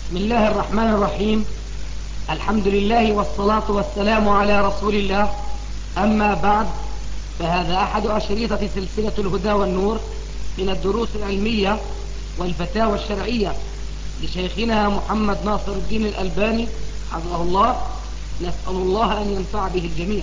بسم الله الرحمن الرحيم. الحمد لله والصلاة والسلام على رسول الله. أما بعد، فهذا أحد أشريطة سلسلة الهدى والنور من الدروس العلمية والفتاوى الشرعية لشيخنا محمد ناصر الدين الألباني حفظه الله. نسأل الله أن ينفع به الجميع.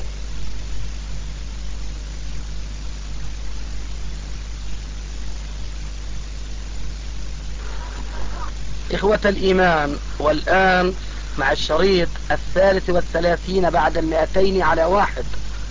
إخوة الإيمان، والآن مع الشريط 33 بعد 200 على 1.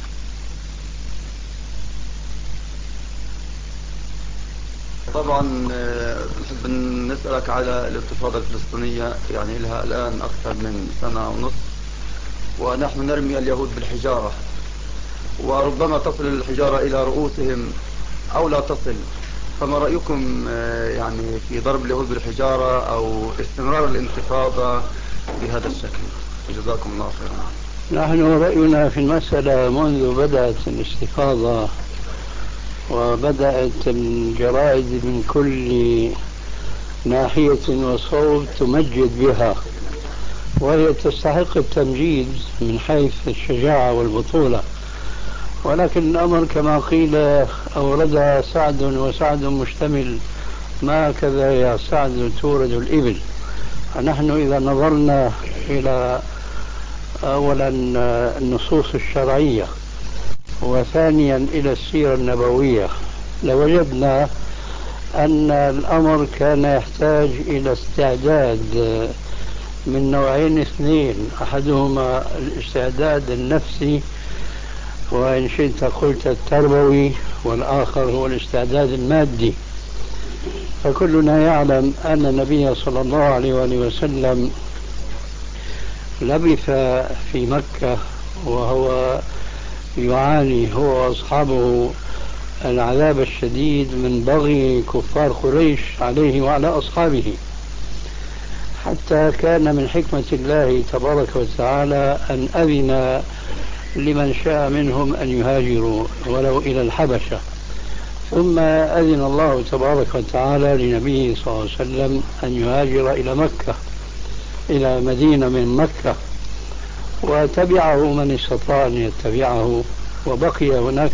طبعا نحب نسألك على الانتفاضة الفلسطينية، يعني لها الآن أكثر من سنة ونصف، ونحن نرمي اليهود بالحجارة، وربما تصل الحجارة إلى رؤوسهم أو لا تصل. فما رأيكم يعني في ضرب اليهود بالحجارة أو استمرار الانتفاضة بهذا الشكل؟ جزاكم الله خيرا. نحن رأينا في المسألة منذ بدأت الاستفاضة وبدأت الجرائد من كل ناحية وصوب تمجد بها، وهي تستحق التمجيد من حيث الشجاعة والبطولة، ولكن الأمر كما قيل أوردها سعد وسعد مشتمل، ما كذا يا سعد تورد الإبل. فنحن إذا نظرنا إلى أولا النصوص الشرعية وثانيا إلى السيرة النبوية لوجدنا أن الأمر كان يحتاج إلى استعداد من نوعين اثنين: أحدهما الاستعداد النفسي، وإن شئت قلت التربوي، والآخر هو الاستعداد المادي. فكلنا يعلم أن النبي صلى الله عليه وسلم لبث في مكة وهو يعاني هو وأصحابه العذاب الشديد من بغي كفار قريش عليه وعلى أصحابه، حتى كان من حكمة الله تبارك وتعالى أن أذن لمن شاء منهم أن يهاجروا ولو إلى الحبشة، ثم أذن الله تبارك وتعالى لنبيه صلى الله عليه وسلم أن يهاجر إلى مكة، إلى مدينة من مكة، وتبعه من استطاع أن يتبعه، وبقي هناك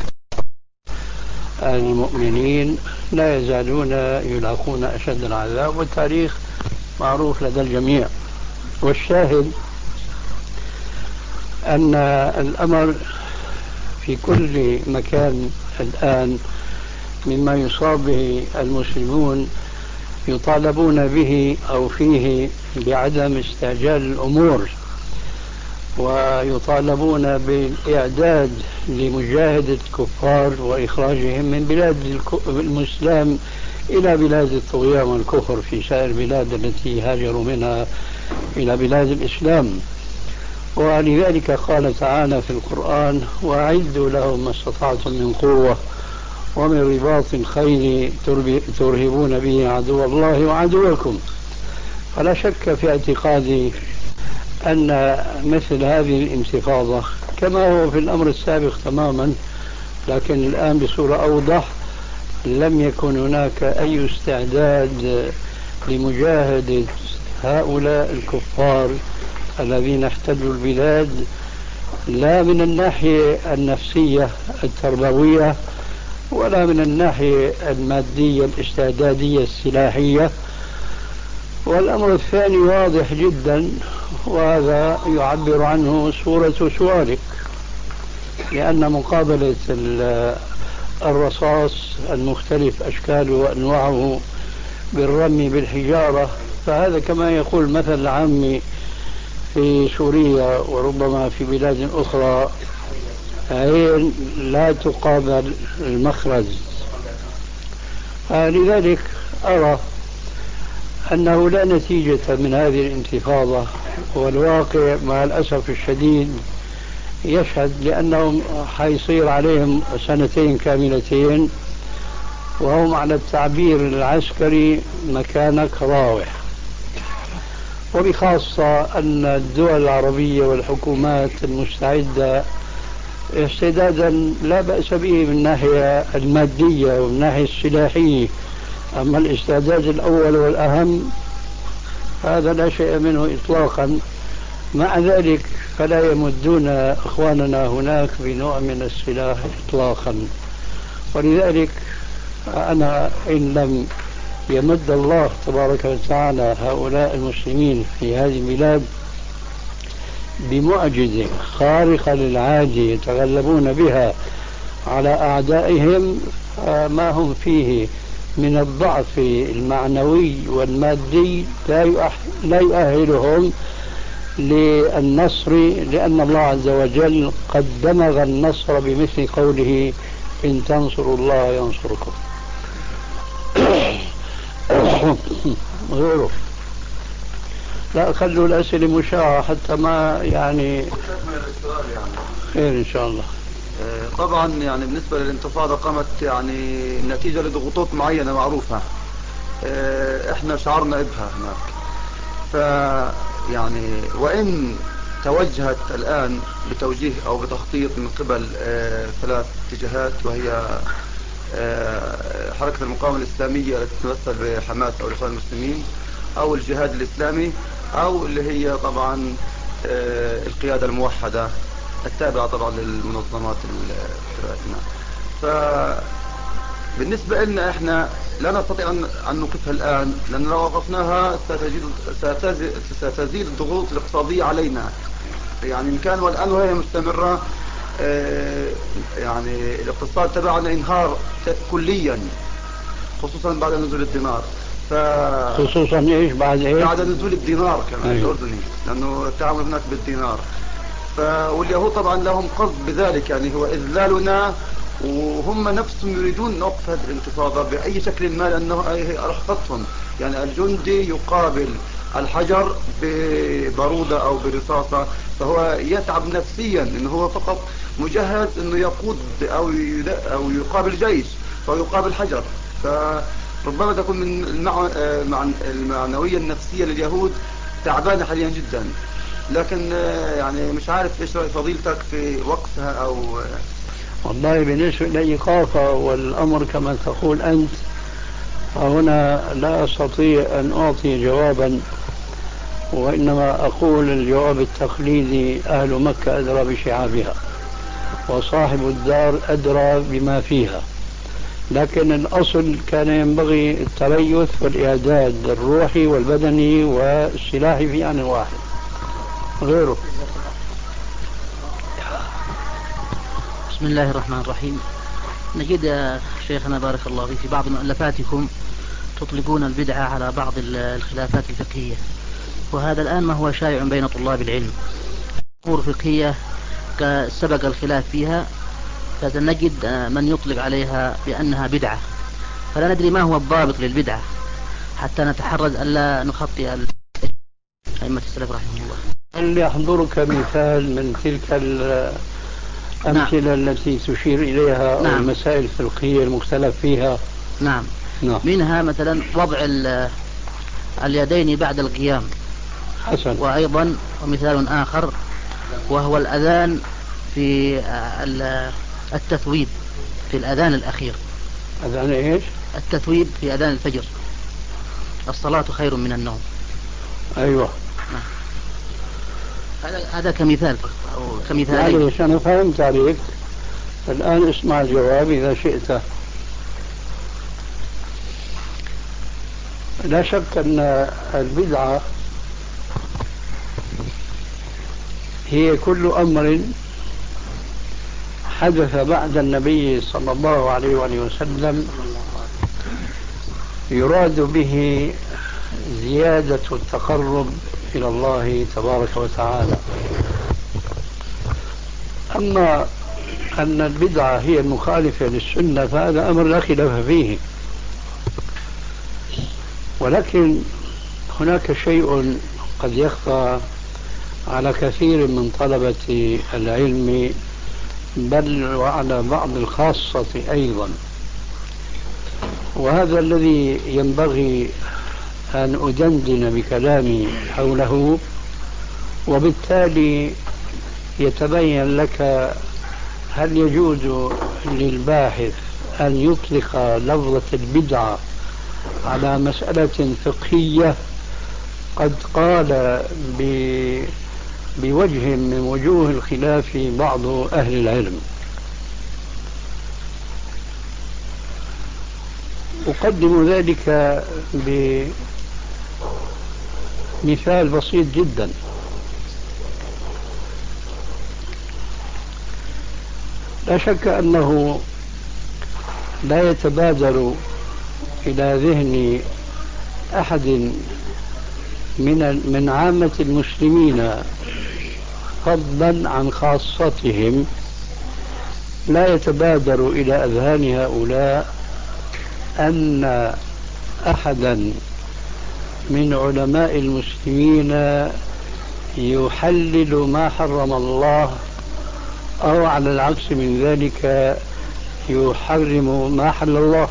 المؤمنين لا يزالون يلاقون أشد العذاب، والتاريخ معروف لدى الجميع. والشاهد أن الأمر في كل مكان الآن مما يصاب به المسلمون يطالبون به أو فيه بعدم استعجال الأمور، ويطالبون بالإعداد لمجاهدة الكفار وإخراجهم من بلاد الإسلام إلى بلاد الطغيان والكفر في سائر البلاد التي هاجروا منها إلى بلاد الإسلام. ولذلك قال تعالى في القرآن: وأعدوا لهم ما استطعتم من قوة ومن رباط الخيل ترهبون به عدو الله وعدوكم. فلا شك في اعتقادي أن مثل هذه الانتفاضة كما هو في الأمر السابق تماما، لكن الآن بصورة أوضح، لم يكن هناك أي استعداد لمجاهدة هؤلاء الكفار الذين احتلوا البلاد، لا من الناحية النفسية التربوية ولا من الناحية المادية الاستعدادية السلاحية. والأمر الثاني واضح جدا، وهذا يعبر عنه صورة سؤالك، لأن مقابلة الرصاص المختلف أشكاله وأنواعه بالرمي بالحجارة، فهذا كما يقول مثل العامي في سوريا وربما في بلاد أخرى: عين لا تقابل المخرج. لذلك أرى أنه لا نتيجة من هذه الانتفاضة، والواقع مع الأسف الشديد يشهد، لأنهم حيصير عليهم سنتين كاملتين وهم على التعبير العسكري مكانك راوح. وبخاصة أن الدول العربية والحكومات المستعدة استعدادا لا بأس به من الناحية المادية ومن الناحية السلاحية، أما الاستعداد الأول والأهم هذا لا شيء منه إطلاقا. مع ذلك فلا يمدون إخواننا هناك بنوع من السلاح إطلاقا. ولذلك أنا إن لم يمد الله تبارك وتعالى هؤلاء المسلمين في هذه البلاد بمعجزة خارقة للعادة يتغلبون بها على أعدائهم، ما هم فيه من الضعف المعنوي والمادي لا يؤهلهم للنصر، لأن الله عز وجل قد دمغ النصر بمثل قوله إن تنصروا الله ينصركم. غيره لا خلوا الأسئلة مشاعة حتى ما يعني خير إن شاء الله. طبعا يعني بالنسبة للانتفاضة قامت يعني نتيجة لضغوطات معينة معروفة، احنا شعرنا بها هناك. ف يعني وإن توجهت الآن بتوجيه أو بتخطيط من قبل ثلاث اتجاهات، وهي حركة المقاومة الإسلامية التي تتمثل بحماس أو الإخوان المسلمين، أو الجهاد الإسلامي، أو اللي هي طبعا القيادة الموحدة التابعة طبعا للمنظمات الفرقنا. فبالنسبة لنا احنا لا نستطيع أن نوقفها الآن، لأن لو وقفناها ستزيد الضغوط الاقتصادية علينا. يعني إن كان والآن وهي مستمرة يعني الاقتصاد تبعنا انهار كليا، خصوصا بعد نزول الدينار. خصوصا ايش بعد ايش؟ بعد نزول الدينار كمان الأردني، لأنه التعامل هناك بالدينار. واليهود طبعا لهم قصد بذلك، يعني هو إذلالنا، وهم نفسهم يريدون نوقف هذه الانتفاضة بأي شكل ما، لأنه أرهقتهم. يعني الجندي يقابل الحجر ببارودة أو برصاصة، فهو يتعب نفسيا، إنه هو فقط مجهز إنه يقود أو يقابل جيش، فهو يقابل حجر. فربما تكون من المعنوية النفسية لليهود تعبانة حاليا جدا. لكن يعني مش عارف ايش رأي فضيلتك في وقفها او والله بالنسبة لإيقافها والأمر كما تقول أنت، هنا لا أستطيع أن أعطي جوابا، وإنما أقول الجواب التقليدي: أهل مكة أدرى بشعابها، وصاحب الدار أدرى بما فيها. لكن الأصل كان ينبغي التريث والإعداد الروحي والبدني والسلاحي في آن واحد. غيره. بسم الله الرحمن الرحيم. نجد يا شيخنا بارك الله فيك في بعض مؤلفاتكم تطلقون البدعة على بعض الخلافات الفقهية، وهذا الآن ما هو شائع بين طلاب العلم. أمور فقهية سبق الخلاف فيها، فنجد من يطلق عليها بأنها بدعة، فلا ندري ما هو الضابط للبدعة حتى نتحرز ألا نخطئ أئمة السلف رحمه الله. هل يحضرك مثال من تلك الأمثلة التي تشير إليها؟ نعم. المسائل الفقهية المختلف فيها. نعم. منها مثلا وضع اليدين بعد القيام. حسن. وأيضا ومثال آخر وهو الأذان في التثويب في الأذان الأخير. أذان إيش؟ التثويب في أذان الفجر: الصلاة خير من النوم. أيوة. هذا كمثال أو كمثال. معليش أنا فهمت عليك، الآن اسمع الجواب إذا شئت. لا شك أن البدعة هي كل أمر حدث بعد النبي صلى الله عليه وآله وسلم يراد به زيادة التقرب إلى الله تبارك وتعالى. أما أن البدعة هي المخالفة للسنة فهذا أمر لا خلاف فيه. ولكن هناك شيء قد يخفى على كثير من طلبة العلم، بل وعلى بعض الخاصة أيضا، وهذا الذي ينبغي أن أدندن بكلامي حوله، وبالتالي يتبين لك هل يجوز للباحث أن يطلق لفظة البدعة على مسألة فقهية قد قال بوجه من وجوه الخلاف بعض أهل العلم. أقدم ذلك بمثال بسيط جدا. لا شك أنه لا يتبادر إلى ذهن أحد من عامة المسلمين فضلا عن خاصتهم، لا يتبادر إلى أذهان هؤلاء أن أحدا من علماء المسلمين يحلل ما حرم الله، أو على العكس من ذلك يحرم ما حل الله.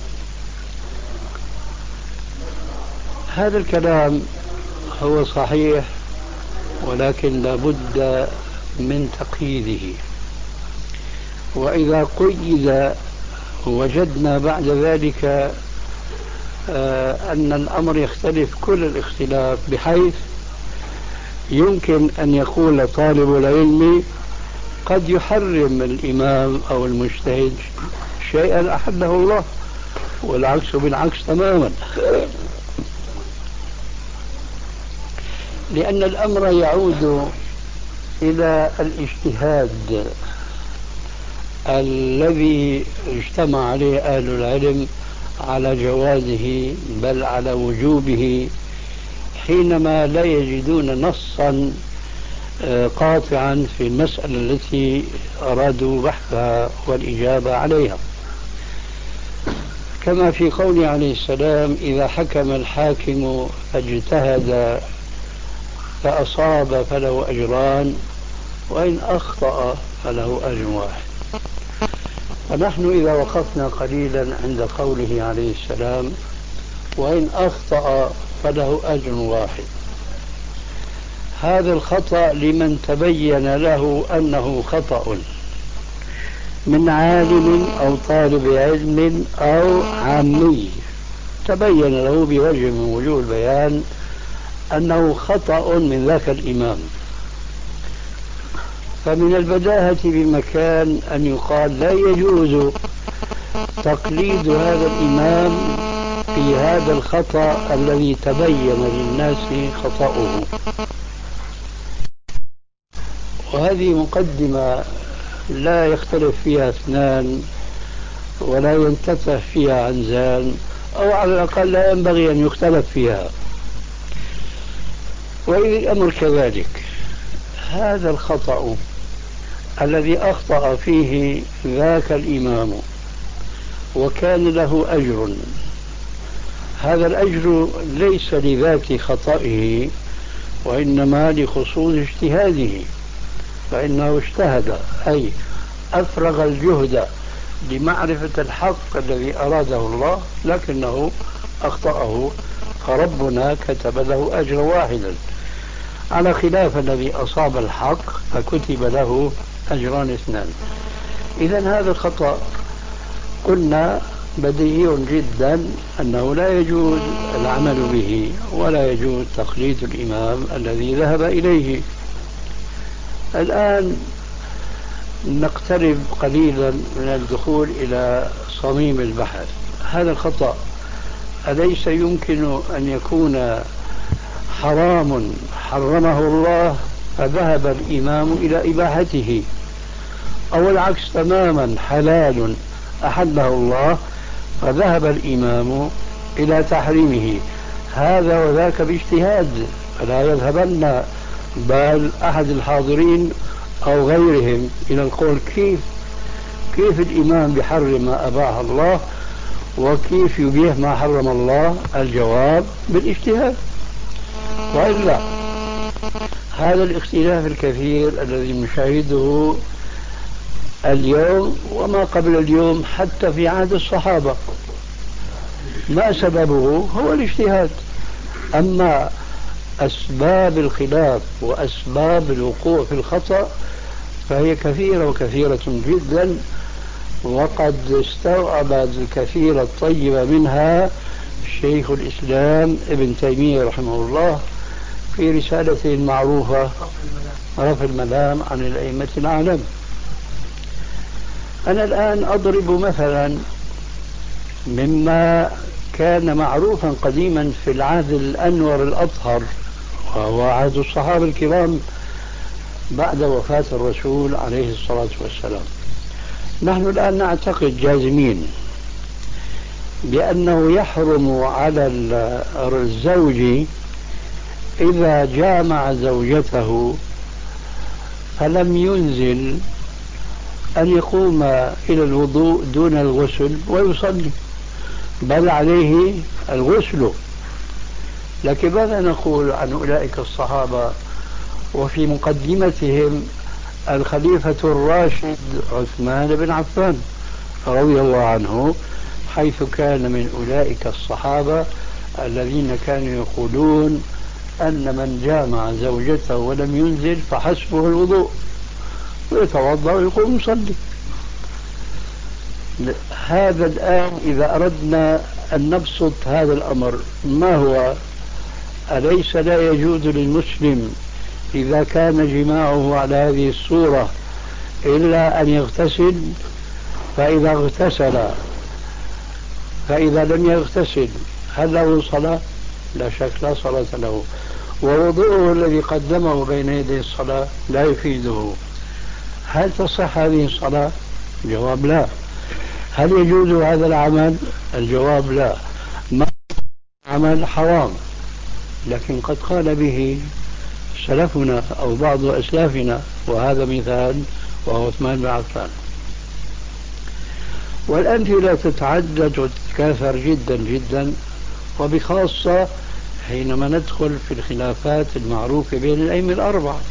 هذا الكلام هو صحيح، ولكن لابد من تقييده. وإذا قيد وجدنا بعد ذلك أن الأمر يختلف كل الاختلاف، بحيث يمكن أن يقول طالب العلم قد يحرم الإمام أو المجتهد شيئا أحله الله، والعكس بالعكس تماما، لأن الأمر يعود إلى الاجتهاد الذي اجتمع عليه أهل العلم على جوازه بل على وجوبه، حينما لا يجدون نصا قاطعا في المسألة التي أرادوا بحثها والإجابة عليها. كما في قوله عليه السلام: إذا حكم الحاكم فاجتهد فأصاب فله أجران، وإن أخطأ فله أجر واحد. فنحن إذا وقفنا قليلا عند قوله عليه السلام: وإن أخطأ فله أجر واحد، هذا الخطأ لمن تبين له أنه خطأ، من عالم أو طالب علم أو عامي، تبين له بوجه من وجوه البيان أنه خطأ من ذاك الإمام، فمن البداهة بمكان أن يقال لا يجوز تقليد هذا الإمام في هذا الخطأ الذي تبين للناس خطأه. وهذه مقدمة لا يختلف فيها اثنان ولا ينتفع فيها عنزان، أو على الأقل لا ينبغي أن يختلف فيها. وإذا الأمر كذلك، هذا الخطأ الذي أخطأ فيه ذاك الإمام وكان له أجر، هذا الأجر ليس لذات خطئه وإنما لخصوص اجتهاده، فإنه اجتهد أي أفرغ الجهد لمعرفة الحق الذي أراده الله، لكنه أخطأه، فربنا كتب له أجر واحدا، على خلاف الذي أصاب الحق فكتب له أجران اثنان. إذن هذا الخطأ قلنا بديهي جدا أنه لا يجوز العمل به ولا يجوز تقليد الإمام الذي ذهب إليه. الآن نقترب قليلا من الدخول إلى صميم البحث. هذا الخطأ أليس يمكن أن يكون حرام حرمه الله فذهب الإمام إلى إباحته، أو العكس تماما، حلال أحله الله فذهب الإمام إلى تحريمه؟ هذا وذاك باجتهاد، فلا يذهبن بال أحد الحاضرين أو غيرهم إلى القول كيف الإمام بحرم ما أباح الله وكيف يبيح ما حرم الله. الجواب بالاجتهاد. وإلا هذا الاختلاف الكثير الذي نشاهده اليوم وما قبل اليوم حتى في عهد الصحابة، ما سببه؟ هو الاجتهاد. أما أسباب الخلاف وأسباب الوقوع في الخطأ فهي كثيرة وكثيرة جدا، وقد استوعب الكثير الطيب منها شيخ الإسلام ابن تيمية رحمه الله في رسالته المعروفة رفع الملام عن الأئمة الأعلام. أنا الآن أضرب مثلا مما كان معروفا قديما في العهد الأنور الأطهر، وهو عهد الصحابة الكرام بعد وفاة الرسول عليه الصلاة والسلام. نحن الآن نعتقد جازمين بأنه يحرم على الزوج إذا جامع زوجته فلم ينزل أن يقوم إلى الوضوء دون الغسل ويصلي، بل عليه الغسل. لكن ماذا نقول عن أولئك الصحابة وفي مقدمتهم الخليفة الراشد عثمان بن عفان رضي الله عنه، حيث كان من أولئك الصحابة الذين كانوا يقولون أن من جامع زوجته ولم ينزل فحسبه الوضوء ويتوضأ ويقوم يصلي. هذا الآن إذا أردنا أن نبسط هذا الأمر ما هو؟ أليس لا يجوز للمسلم إذا كان جماعه على هذه الصورة إلا أن يغتسل؟ فإذا اغتسل، فإذا لم يغتسل هل له صلاة؟ لا شك لا صلاة له، ووضوءه الذي قدمه بين يدي الصلاة لا يفيده. هل تصح هذه الصلاة؟ الجواب لا. هل يجوز هذا العمل؟ الجواب لا. ما عمل حرام، لكن قد قال به سلفنا أو بعض أسلافنا، وهذا مثال وهو عثمان بن عفان. والأمثلة تتعدد وتتكاثر جدا جدا، وبخاصة حينما ندخل في الخلافات المعروفة بين الأئمة الأربعة.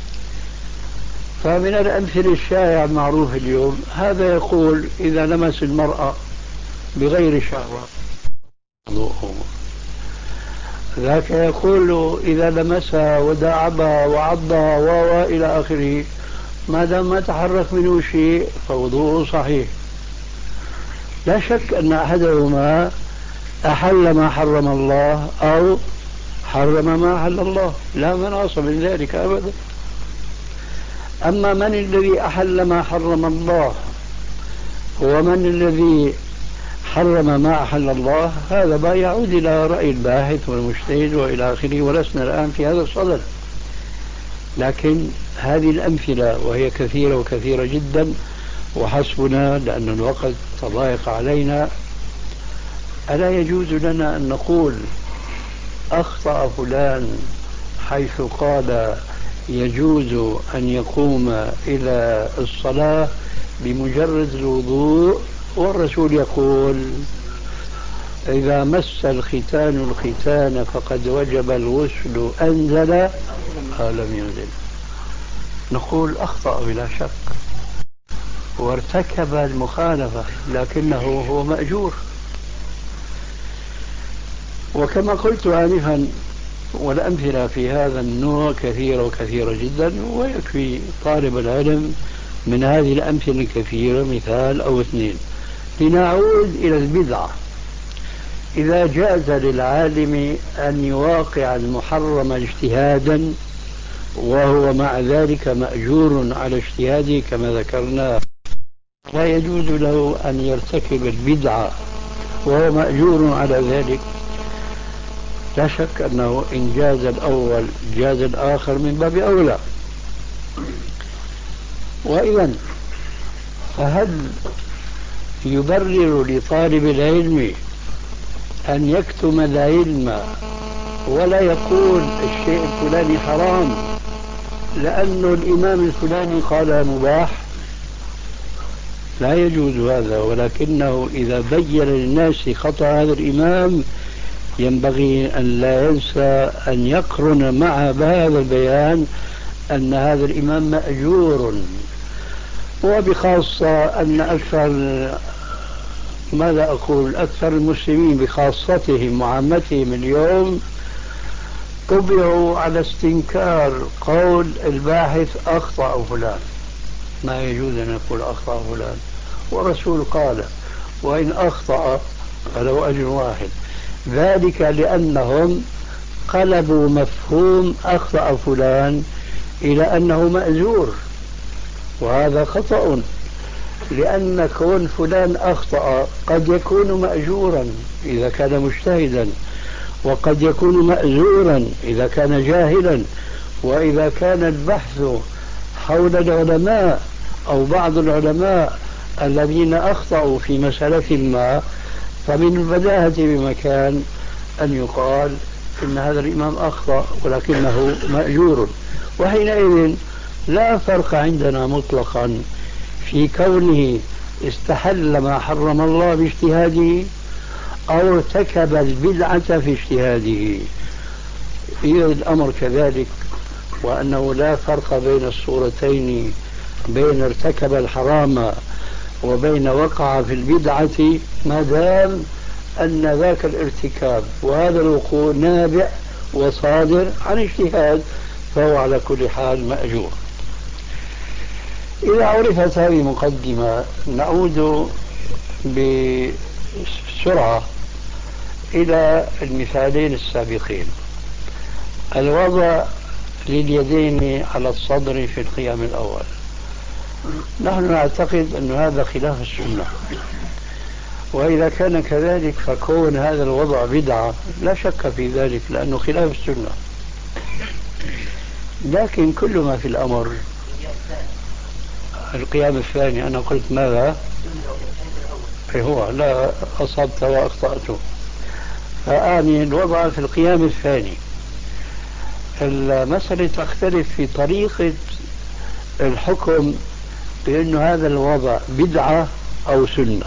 فمن الأمثلة الشائعة المعروفة اليوم هذا يقول إذا لمس المرأة بغير شهوة وضوءه، ذاك يقول إذا لمسها وداعبها وعضها وإلى آخره ما دام ما تحرك منه شيء فوضوءه صحيح. لا شك أن أحدهما أحل ما حرم الله أو حرم ما أحل الله، لا مناص من ذلك أبدا. أما من الذي أحل ما حرم الله ومن الذي حرم ما أحل الله، هذا ما يعود إلى رأي الباحث والمجتهد وإلى آخره، ولسنا الآن في هذا الصدد. لكن هذه الأمثلة وهي كثيرة وكثيرة جدا، وحسبنا لأن الوقت تضايق علينا. ألا يجوز لنا أن نقول أخطأ فلان حيث قال يجوز أن يقوم إلى الصلاة بمجرد الوضوء، والرسول يقول إذا مس الختان الختان فقد وجب الغسل أنزل أو لم ينزل؟ نقول أخطأ بلا شك وارتكب المخالفة، لكنه هو مأجور. وكما قلت آنفا والأمثلة في هذا النوع كثيرة وكثيرة جدا، ويكفي طالب العلم من هذه الأمثلة الكثيرة مثال أو اثنين. لنعود إلى البدعة. إذا جاز للعالم أن يواقع المحرم اجتهادا وهو مع ذلك مأجور على اجتهاده كما ذكرنا، لا يجوز له أن يرتكب البدعة وهو مأجور على ذلك؟ لا شك أنه إن جاز الأول جاز الآخر من باب أولى. وإذا فهل يبرر لطالب العلم أن يكتم العلم ولا يقول الشيء الفلاني حرام لأنه الإمام الفلاني قال مباح؟ لا يجوز هذا. ولكنه إذا بين للناس خطأ هذا الإمام ينبغي أن لا ينسى أن يقرن مع هذا البيان أن هذا الإمام مأجور. وبخاصة أن أكثر المسلمين بخاصتهم وعامتهم اليوم طبعوا على استنكار قول الباحث أخطأ فلان. ما يجوز أن يقول أخطأ فلان، والرسول قال وإن أخطأ فله أجر واحد. ذلك لأنهم قلبوا مفهوم أخطأ فلان إلى أنه مأجور، وهذا خطأ، لأن كون فلان أخطأ قد يكون مأجورا إذا كان مجتهدا، وقد يكون مأجورا إذا كان جاهلا. وإذا كان البحث حول العلماء أو بعض العلماء الذين أخطأوا في مسألة ما، فمن البداهة بمكان أن يقال إن هذا الإمام أخطأ ولكنه مأجور. وحينئذ لا فرق عندنا مطلقا في كونه استحل ما حرم الله باجتهاده أو ارتكب البدعة في اجتهاده. إذا الأمر كذلك، وأنه لا فرق بين الصورتين، بين ارتكب الحرام وبين وقع في البدعة، ما دام أن ذاك الارتكاب وهذا الوقوع نابع وصادر عن اجتهاد، فهو على كل حال مأجور. إذا عرفت هذه المقدمة، نعود بسرعة إلى المثالين السابقين. الوضع لليدين على الصدر في القيام الأول، نحن نعتقد أن هذا خلاف السنة، وإذا كان كذلك فكون هذا الوضع بدعة لا شك في ذلك لأنه خلاف السنة. لكن كل ما في الأمر القيام الثاني، أنا قلت ماذا؟ هو لا أصبت وأخطأت، فأعني الوضع في القيام الثاني. المسألة تختلف في طريقة الحكم بأن هذا الوضع بدعة أو سنة،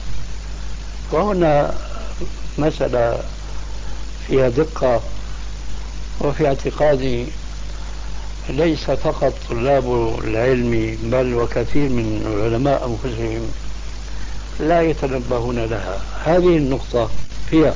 وهنا مسألة فيها دقة، وفي اعتقادي ليس فقط طلاب العلم بل وكثير من العلماء أنفسهم لا يتنبهون لها. هذه النقطة هي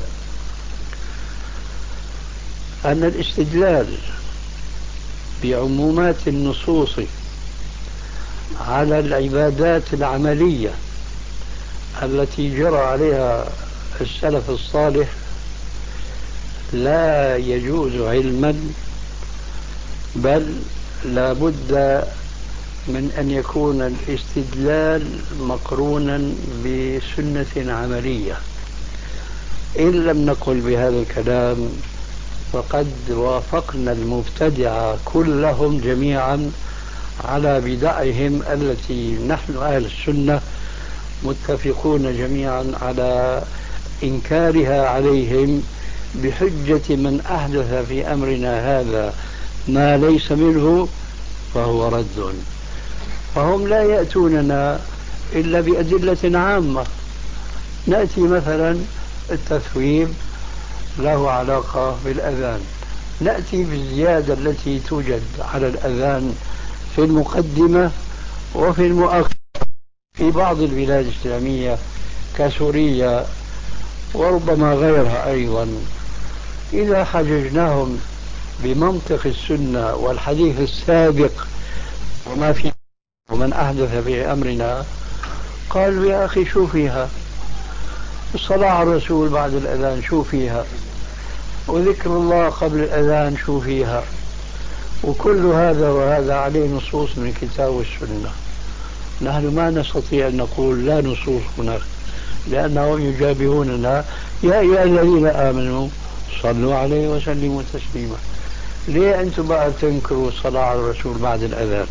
أن الاستدلال بعمومات النصوص على العبادات العملية التي جرى عليها السلف الصالح لا يجوز علما، بل لا بد من أن يكون الاستدلال مقرونا بسنة عملية. إن لم نقل بهذا الكلام فقد وافقنا المبتدعة كلهم جميعا على بدعهم التي نحن أهل السنة متفقون جميعا على إنكارها عليهم بحجة من أحدث في أمرنا هذا ما ليس منه فهو رد. فهم لا يأتوننا إلا بأدلة عامة. نأتي مثلا التثويب له علاقة بالأذان، نأتي بالزيادة التي توجد على الأذان في المقدمة وفي المؤخر في بعض البلاد الإسلامية كسوريا وربما غيرها أيضا. إذا حججناهم بمنطق السنة والحديث السابق وما في ومن أحدث في أمرنا، قالوا يا أخي شو فيها الصلاة على الرسول بعد الأذان، شو فيها وذكر الله قبل الأذان، شو فيها، وكل هذا وهذا عليه نصوص من الكتاب والسنة. نحن ما نستطيع أن نقول لا نصوص هناك، لأنهم يجابهوننا يا أيها الذين آمنوا صلوا عليه وسلموا تسليما. ليه أنتم بقى تنكروا الصلاة على الرسول بعد الأذان؟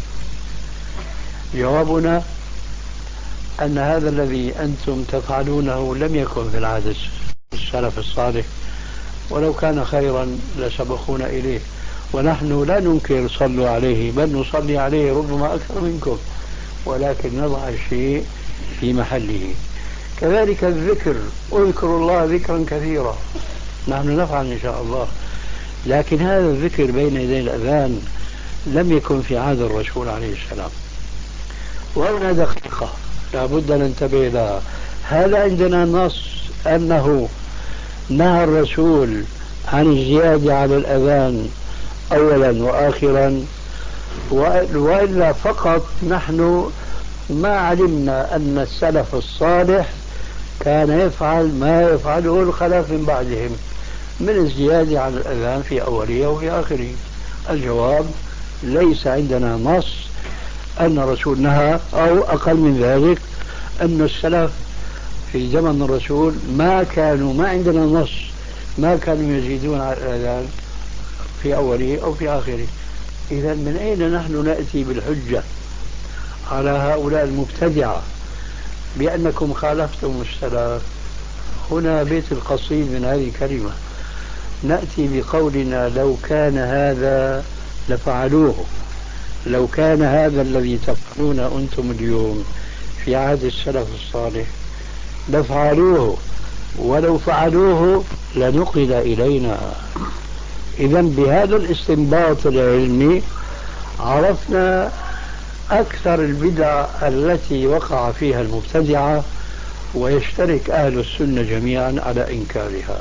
جوابنا أن هذا الذي أنتم تفعلونه لم يكن في العادة السلف الصالح، ولو كان خيرا لسبقونا إليه. ونحن لا ننكر صلوا عليه، بل نصلي عليه ربما أكثر منكم، ولكن نضع الشيء في محله. كذلك الذكر، اذكروا الله ذكرا كثيرا، نحن نفعل إن شاء الله، لكن هذا الذكر بين يدي الأذان لم يكن في عهد الرسول عليه السلام. وهنا دقيقة لابد أن ننتبه لها. هل عندنا نص أنه نهى الرسول عن الزيادة على الأذان أولا وآخرا، وإلا فقط نحن ما علمنا أن السلف الصالح كان يفعل ما يفعله الخلف من بعدهم من الزيادة على الأذان في أوله وفي آخره. الجواب: ليس عندنا نص أن الرسول نهى، أو أقل من ذلك أن السلف في زمن الرسول ما عندنا نص ما كانوا يزيدون على الأذان في أوله أو في آخره. إذا من أين نحن نأتي بالحجة على هؤلاء المبتدعة بأنكم خالفتم السلف؟ هنا بيت القصيد من هذه الكلمة. نأتي بقولنا: لو كان هذا لفعلوه، لو كان هذا الذي تفعلون أنتم اليوم في عهد السلف الصالح لفعلوه، ولو فعلوه لنقل إلينا. إذا بهذا الاستنباط العلمي عرفنا أكثر البدع التي وقع فيها المبتدعة، ويشترك أهل السنة جميعا على إنكارها.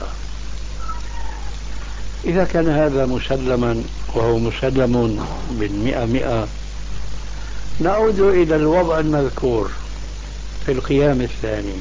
إذا كان هذا مسلما، وهو مسلم بالمئة، نعود إلى الوضع المذكور في القيام الثاني.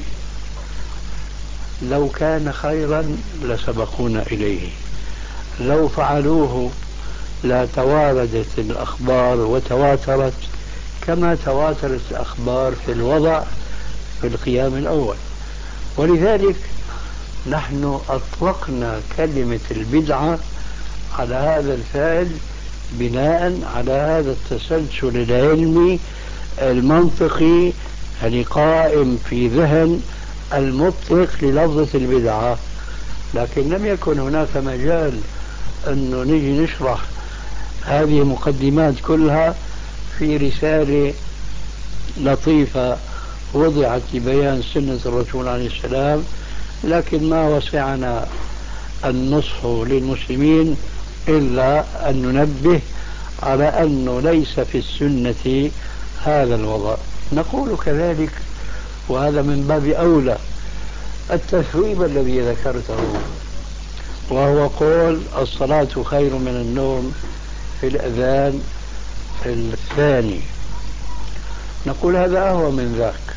لو كان خيرا لسبقونا إليه، لو فعلوه لا تواردت الأخبار وتواترت كما تواترت الأخبار في الوضع في القيام الأول. ولذلك نحن أطلقنا كلمة البدعة على هذا الفعل بناء على هذا التسلسل العلمي المنطقي القائم في ذهن المطلق للفظة البدعة. لكن لم يكن هناك مجال أنه نجي نشرح هذه المقدمات كلها في رسالة لطيفة وضعت لبيان سنة الرسول عليه السلام. لكن ما وسعنا النصح للمسلمين إلا أن ننبه على أنه ليس في السنة هذا الوضع. نقول كذلك، وهذا من باب أولى، التثويب الذي ذكرته، وهو قول الصلاة خير من النوم في الأذان الثاني، نقول هذا أهوى من ذاك،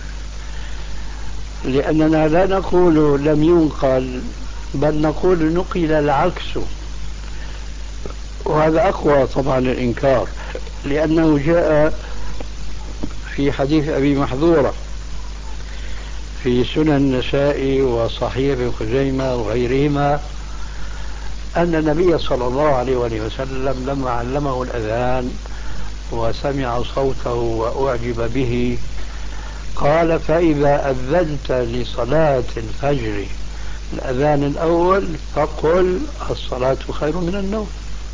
لأننا لا نقول لم ينقل، بل نقول نقل العكس، وهذا أقوى طبعا الإنكار، لأنه جاء في حديث أبي محذورة في سنن النسائي وصحيح ابن خزيمة وغيرهما أن النبي صلى الله عليه وسلم لما علمه الأذان وسمع صوته وأعجب به قال: فإذا أذنت لصلاة الفجر الأذان الأول فقل الصلاة خير من النوم.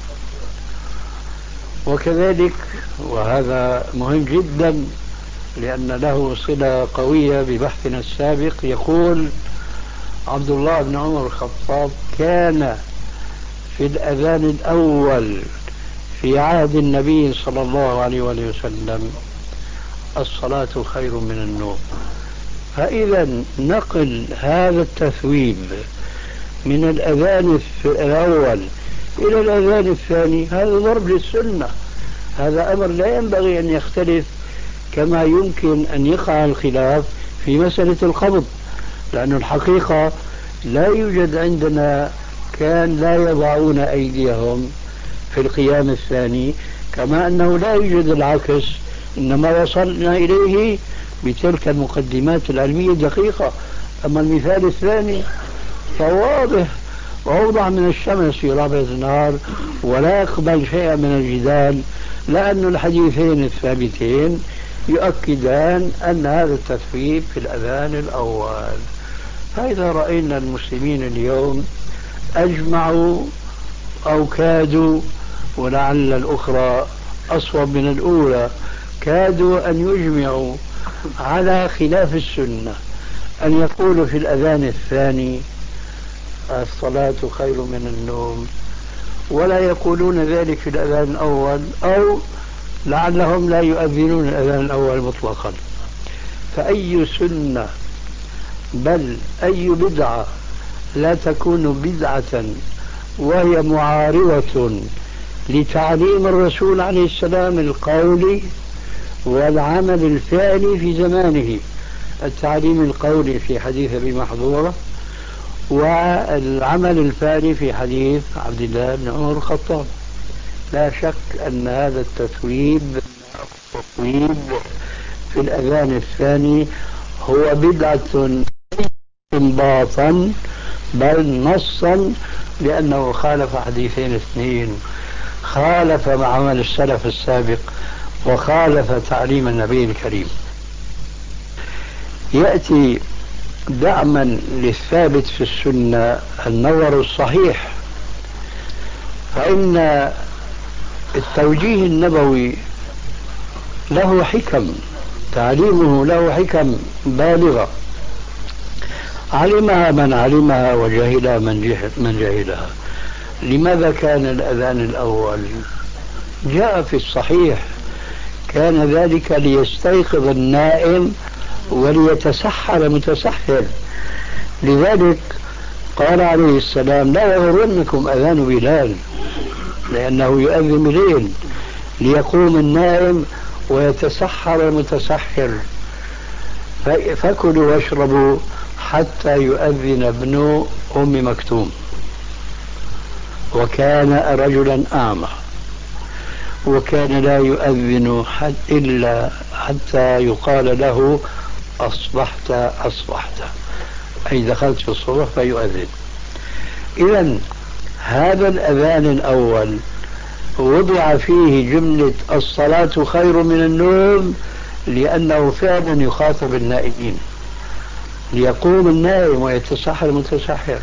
وكذلك، وهذا مهم جدا لأن له صلة قوية ببحثنا السابق، يقول عبد الله بن عمر الخطاب: كان في الأذان الأول في عهد النبي صلى الله عليه وسلم الصلاة خير من النوم. فإذا نقل هذا التثويب من الأذان الأول إلى الأذان الثاني هذا ضرب للسنة. هذا أمر لا ينبغي أن يختلف، كما يمكن أن يقع الخلاف في مسألة القبض، لأن الحقيقة لا يوجد عندنا كان لا يضعون أيديهم في القيام الثاني، كما أنه لا يوجد العكس، إنما وصلنا إليه بتلك المقدمات العلمية الدقيقة. أما المثال الثاني فواضح وأوضح من الشمس في رابعة النهار، ولا يقبل شيئا من الجدال، لأن الحديثين الثابتين يؤكدان أن هذا التثويب في الأذان الأول. فإذا رأينا المسلمين اليوم أجمعوا أو كادوا، ولعل الأخرى أصوب من الأولى، كادوا أن يجمعوا على خلاف السنة، أن يقولوا في الأذان الثاني الصلاة خير من النوم، ولا يقولون ذلك في الأذان الأول، أو لعلهم لا يؤذنون الأذان الأول مطلقا. فأي سنة بل أي بدعة لا تكون بدعة وهي معارضة لتعليم الرسول عليه السلام القولي والعمل الفعلي في زمانه، التعليم القولي في حديث أبي محظورة، والعمل الفعلي في حديث عبد الله بن عمر الخطاب. لا شك أن هذا التثويب في الأذان الثاني هو بدعة استنباطا بل نصا، لأنه خالف حديثين اثنين، خالف عمل السلف السابق وخالف تعليم النبي الكريم. يأتي دعما للثابت في السنة النظر الصحيح، فإن التوجيه النبوي له حكم، تعليمه له حكم بالغة علمها من علمها وجهلها من جهلها. لماذا كان الأذان الأول جاء في الصحيح كان ذلك ليستيقظ النائم وليتسحر متسحر، لذلك قال عليه السلام لا يغرنكم أذان بلال لأنه يؤذن الليل ليقوم النائم ويتسحر المتسحر، فكلوا واشربوا حتى يؤذن ابن أم مكتوم. وكان رجلا أعمى وكان لا يؤذن إلا حتى يقال له أصبحت أصبحت، أي دخلت في الصبح فيؤذن. إذن هذا الأذان الأول وضع فيه جملة الصلاة خير من النوم لأنه فعلا يخاطب النائمين، ليقوم النائم ويتسحر المتسحر.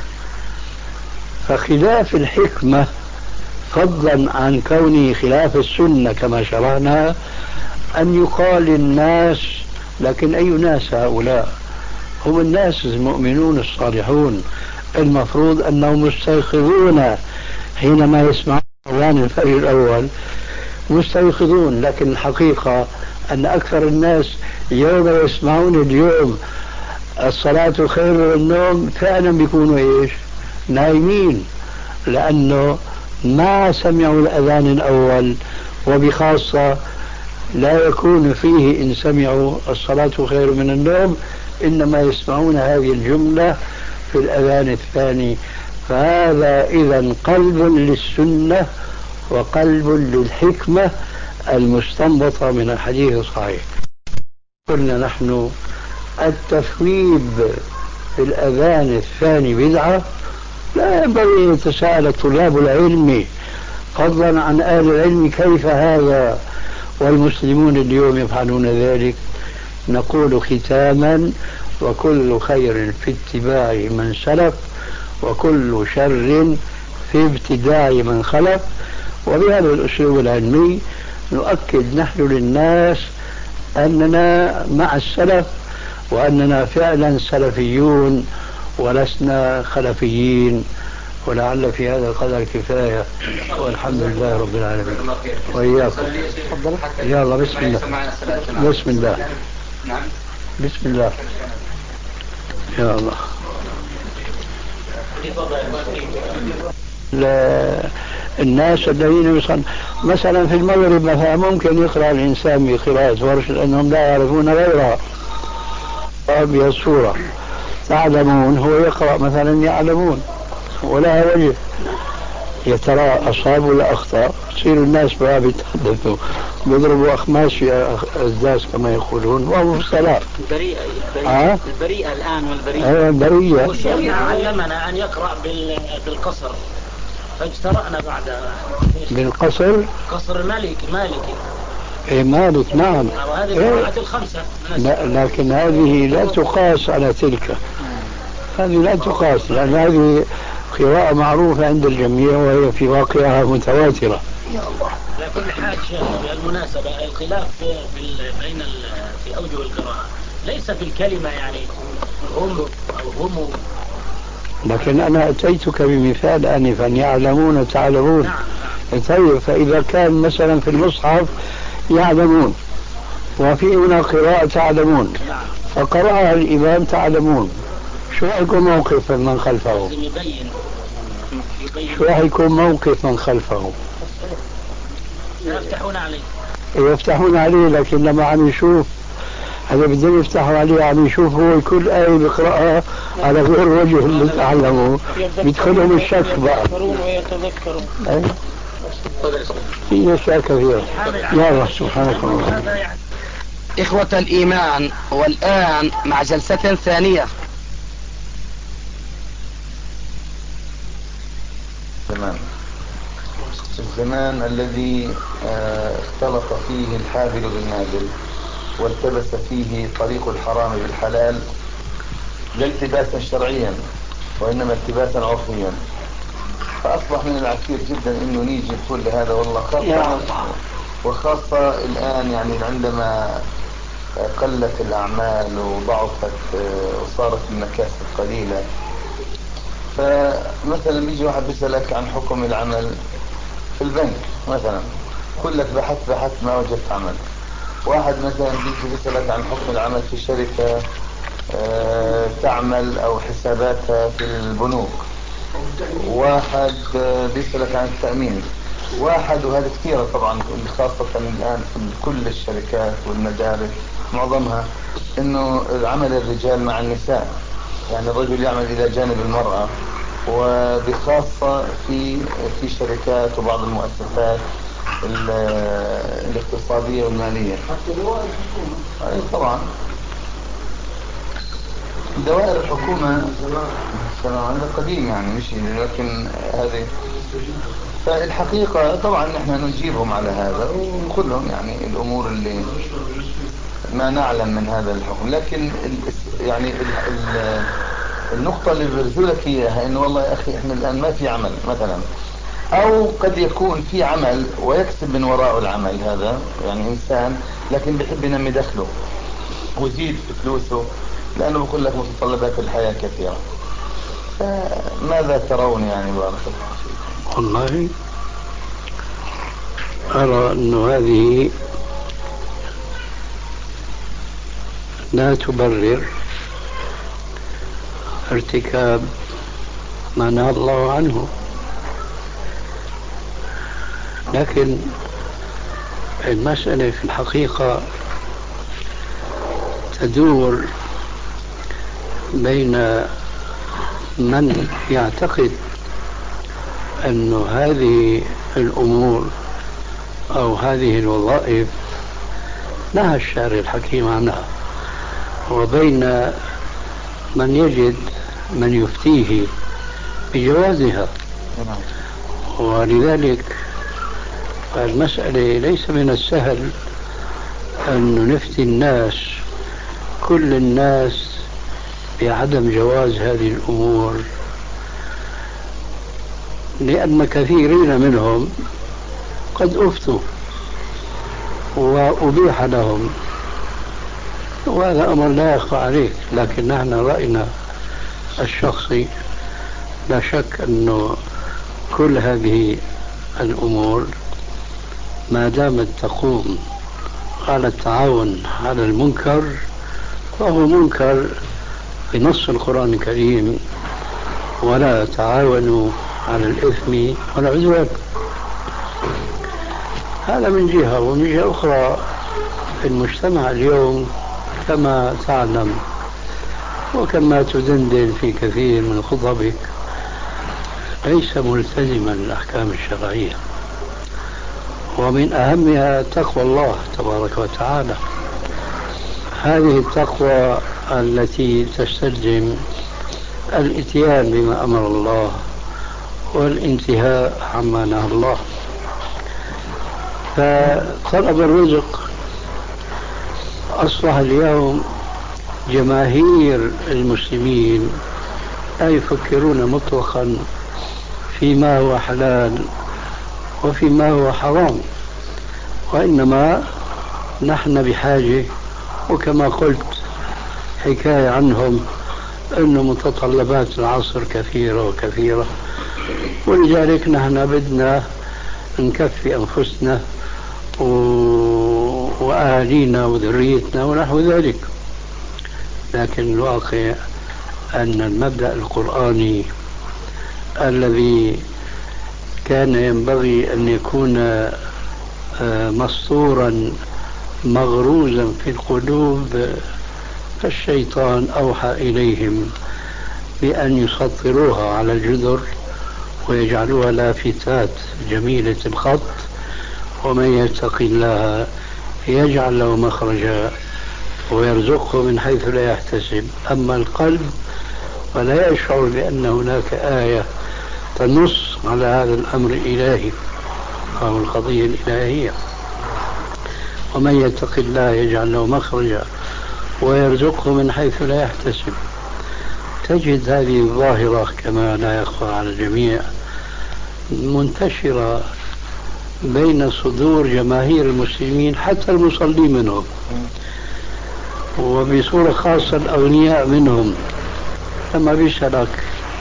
فخلاف الحكمة فضلا عن كونه خلاف السنة كما شرعنا أن يقال للناس، لكن أي ناس هؤلاء؟ هم الناس المؤمنون الصالحون، المفروض أنهم مستيقظون حينما يسمعون أذان الفجر الأول، مستيقظون. لكن الحقيقة أن أكثر الناس يوم يسمعون اليوم الصلاة خير من النوم فعلا بيكونوا إيش؟ نايمين، لأنه ما سمعوا الأذان الأول، وبخاصة لا يكون فيه إن سمعوا الصلاة خير من النوم إنما يسمعون هذه الجملة في الأذان الثاني. فهذا إذن قلب للسنة وقلب للحكمة المستنبطة من الحديث الصحيح. قلنا نحن التثويب في الأذان الثاني بدعة، لا ينبغي أن يتساءل طلاب العلم فضلا عن أهل العلم كيف هذا والمسلمون اليوم يفعلون ذلك. نقول ختاما وكل خير في اتباع من سلف وكل شر في ابتداع من خلف. وبهذا الأسلوب العلمي نؤكد نحن للناس أننا مع السلف وأننا فعلا سلفيون ولسنا خلفيين. ولعل في هذا القدر كفاية، والحمد لله رب العالمين. وإياكم. يلا بسم الله. بسم الله. بسم الله. يا الله. الناس الذين يصلون مثلا في المغرب مثلا ممكن يقرأ الإنسان بقراءة ورش لأنهم لا يعرفون غيرها بها الصورة. تعلمون هو يقرأ مثلا يعلمون ولا وجه، يترى أصاب ولا أخطأ، يصير الناس بقى بيتحدثوا بيضربوا أخماس في الداس كما يقولون وهو في الصلاة. البريئة الآن والبريئة. البريئة. والشريعة علمنا أن يقرأ بالقصر فاجترأنا بعد بالقصر. قصر مالكي. إيه مالك نعم. وهذه قراءة الخمسة. لكن هذه لا تقاس على تلك، هذه لا تقاس لأن هذه قراءة معروفة عند الجميع وهي في واقعها متواترة. لكن حال شيخ بالمناسبة الخلاف بين في أوجه القراءة ليس في الكلمة، يعني هم أو هم. لكن أنا أتيتك بمثال آنفا يعلمون تعلمون. نعم. طيب فإذا كان مثلا في المصحف يعلمون وفي هنا قراءة تعلمون فقرأها الإمام تعلمون، شو يكون موقف من خلفه؟ شو يكون موقف من خلفه؟ يفتحون عليه. يفتحون عليه، لكن لما عم يشوف هذا بدهم يفتحوا عليه عم يشوفوا كل آية بيقرأها على غير وجه اللي تعلموا بيدخلهم الشك بقى ويتذكرون. في أشياء كثيرة. يلا سبحانك الله. إخوة الإيمان، والآن مع جلسة ثانية. الزمان الذي اختلط فيه الحابل بالنابل والتبس فيه طريق الحرام بالحلال، لا التباسا شرعيا وإنما التباسا عرفيا. فأصبح من العسير جدا إنه نيجي بكل هذا، والله خاصة وخاصة الآن يعني عندما قلت الأعمال وضعفت وصارت المكاسب قليلة. فمثلا بيجي واحد بيسألك عن حكم العمل في البنك مثلا، كلك بحث ما وجدت عمل. واحد مثلا بيجي بيسألك عن حكم العمل في شركة تعمل أو حساباتها في البنوك. واحد بيسألك عن التأمين. واحد، وهذا كثيرة طبعا خاصة الآن في كل الشركات والمدارس معظمها، إنه عمل الرجال مع النساء، يعني الرجل يعمل إلى جانب المرأة، وبخاصة في شركات وبعض المؤسسات الاقتصادية والمالية. طبعا دوائر الحكومة هذا قديم يعني مش، لكن هذه فالحقيقة طبعا نحن نجيبهم على هذا ونقول لهم يعني الأمور اللي ما نعلم من هذا الحكم. لكن يعني النقطة اللي برجو لك إياها إنه والله يا أخي إحنا الآن ما في عمل مثلا، أو قد يكون في عمل ويكسب من وراء العمل هذا، يعني إنسان لكن بيحب ينمي دخله ويزيد في فلوسه، لأنه بقول لك متطلبات الحياة كثيرة. فماذا ترون يعني بارك الله فيكم؟ والله أرى أن هذه لا تبرر ارتكاب ما نهى الله عنه، لكن المسألة في الحقيقة تدور بين من يعتقد أن هذه الأمور أو هذه الوظائف نهى الشارع الحكيم عنها، وبين من يجد من يفتيه بجوازها. ولذلك المسألة ليس من السهل أن نفتي الناس كل الناس بعدم جواز هذه الأمور، لأن كثيرين منهم قد أفتوا وأبيح لهم، وهذا أمر لا يخفى عليك. لكن نحن رأينا الشخصي لا شك أنه كل هذه الأمور ما دامت تقوم على التعاون على المنكر فهو منكر بنص القرآن الكريم: ولا تعاونوا على الإثم والعدوان. هذا من جهة. ومن جهة أخرى المجتمع اليوم كما تعلم وكما تدندن في كثير من خطبك ليس ملتزما بالأحكام الشرعية، ومن أهمها تقوى الله تبارك وتعالى. هذه التقوى التي تستلزم الاتيان بما أمر الله والانتهاء عما نهى الله. فطلب الرزق أصبح اليوم جماهير المسلمين لا يفكرون مطلقا فيما هو حلال وفيما هو حرام، وإنما نحن بحاجة، وكما قلت حكاية عنهم أن متطلبات العصر كثيرة وكثيرة، ولذلك نحن بدنا نكفي أنفسنا وأهالينا وذريتنا ونحو ذلك. لكن الواقع أن المبدأ القرآني الذي كان ينبغي أن يكون مسطورا مغروزا في القلوب، فالشيطان أوحى إليهم بأن يسطروها على الجدر ويجعلوها لافتات جميلة الخط. ومن يتق الله يجعل له مخرجا ويرزقه من حيث لا يحتسب. أما القلب فلا يشعر بأن هناك آية تنص على هذا الأمر الإلهي أو القضية الإلهية. ومن يتق الله يجعل له مخرجا ويرزقه من حيث لا يحتسب. تجد هذه الظاهرة كما لا يخفى على الجميع منتشرة بين صدور جماهير المسلمين حتى المصلين منهم، وبصورة خاصة الأغنياء منهم. لما بيسألك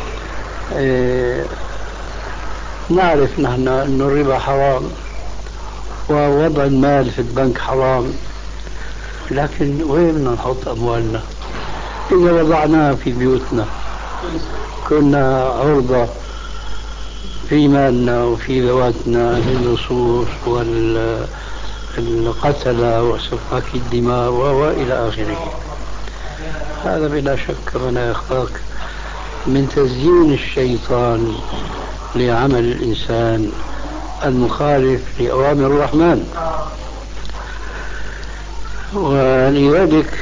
نعرف نحن أن الربا حرام ووضع المال في البنك حرام، لكن وين بدنا نحط أموالنا؟ إذا وضعناها في بيوتنا كنا عرضة في مالنا وفي ذواتنا للنصوص والقتلة وسفاك الدماء وإلى آخره. هذا بلا شك ولا يخفاك من تزيين الشيطان لعمل الإنسان المخالف لأوامر الرحمن. ولذلك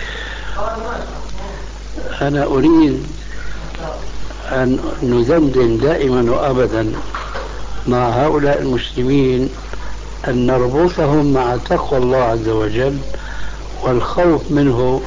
أنا أريد أن ندندن دائما وأبدا مع هؤلاء المسلمين أن نربطهم مع تقوى الله عز وجل والخوف منه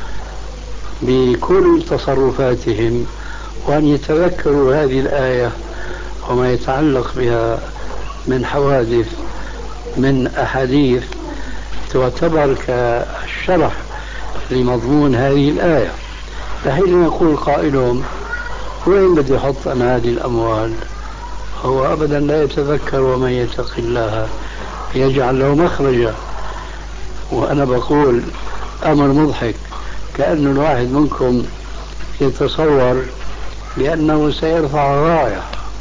بكل تصرفاتهم، وأن يتذكروا هذه الآية وما يتعلق بها من حوادث من أحاديث تعتبر كالشرح لمضمون هذه الآية. فحين يقول قائلهم وين بدي أحط أنا هذه الأموال، هو أبدا لا يتذكر ومن يتق الله يجعل له مخرجا. وأنا بقول أمر مضحك، كأن الواحد منكم يتصور بأنه سيرفع راية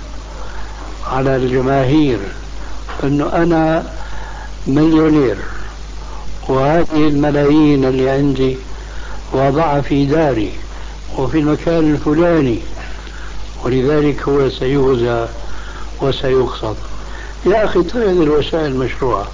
على الجماهير أنه أنا مليونير وهذه الملايين اللي عندي وضعها في داري وفي المكان الفلاني، ولذلك هو سيهزى وسيقصد. يا أخي طيب الوسائل مشروعة،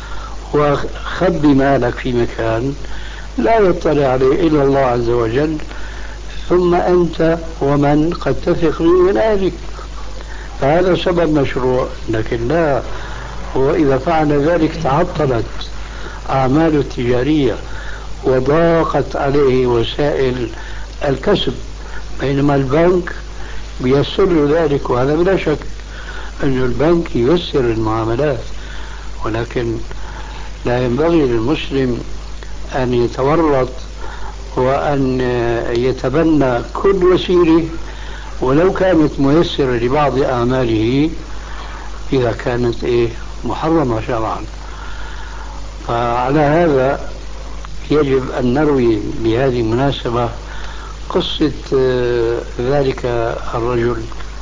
وخبي مالك في مكان لا يطلع عليه إلا الله عز وجل، ثم أنت ومن قد تثق به من أهلك. فهذا سبب مشروع. لكن لا، هو إذا فعل ذلك تعطلت أعماله التجارية وضاقت عليه وسائل الكسب، بينما البنك بيسر له ذلك. وهذا بلا شك أن البنك ييسر المعاملات، ولكن لا ينبغي للمسلم أن يتورط وأن يتبنى كل وسيلة ولو كانت ميسرة لبعض أعماله إذا كانت محرمة شرعا. فعلى هذا يجب أن نروي بهذه المناسبة قصة ذلك الرجل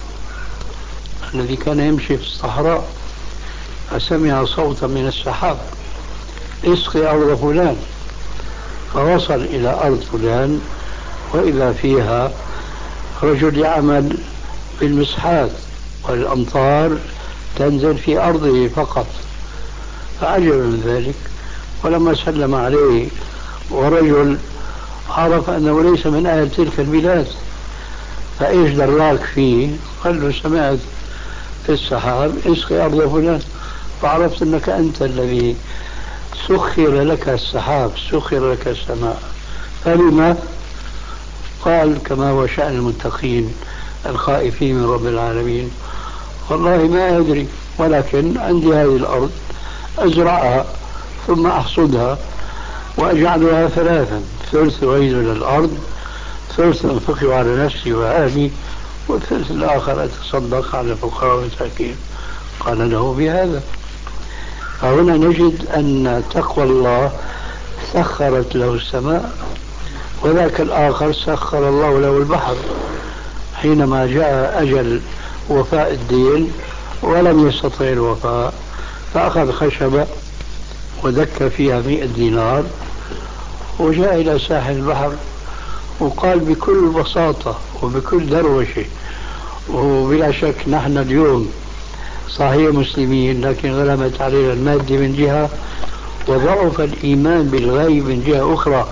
الذي كان يمشي في الصحراء فسمع صوتا من السحاب: اسقي أرض فلان. فوصل إلى أرض فلان وإذا فيها رجل يعمل بالمسحات والأمطار تنزل في أرضه فقط. فعجب من ذلك، ولما سلم عليه ورجل عرف أنه ليس من أهل تلك البلاد، فإيش دراك فيه؟ قال له: سمعت في السحاب اسقي أرض فلان، فعرفت أنك أنت الذي سخر لك السحاب، سخر لك السماء. فلما؟ قال كما هو شأن المتقين الخائفين من رب العالمين: والله ما أدري، ولكن عندي هذه الأرض أزرعها ثم أحصدها وأجعلها ثلاثا: ثلث أعيد إلى الأرض، ثلث أنفقه على نفسي وأهلي، والثلث الآخر أتصدق على الفقراء والمساكين. قال له بهذا. فهنا نجد أن تقوى الله سخرت له السماء، وذاك الآخر سخر الله له البحر. حينما جاء أجل وفاء الدين ولم يستطع الوفاء فأخذ خشبة ودك فيها 100 دينار وجاء إلى ساحل البحر وقال بكل بساطة وبكل دروشة، وبلا شك نحن اليوم صحيح مسلمين لكن غلبت علينا المادة من جهة وضعف الإيمان بالغيب من جهة أخرى،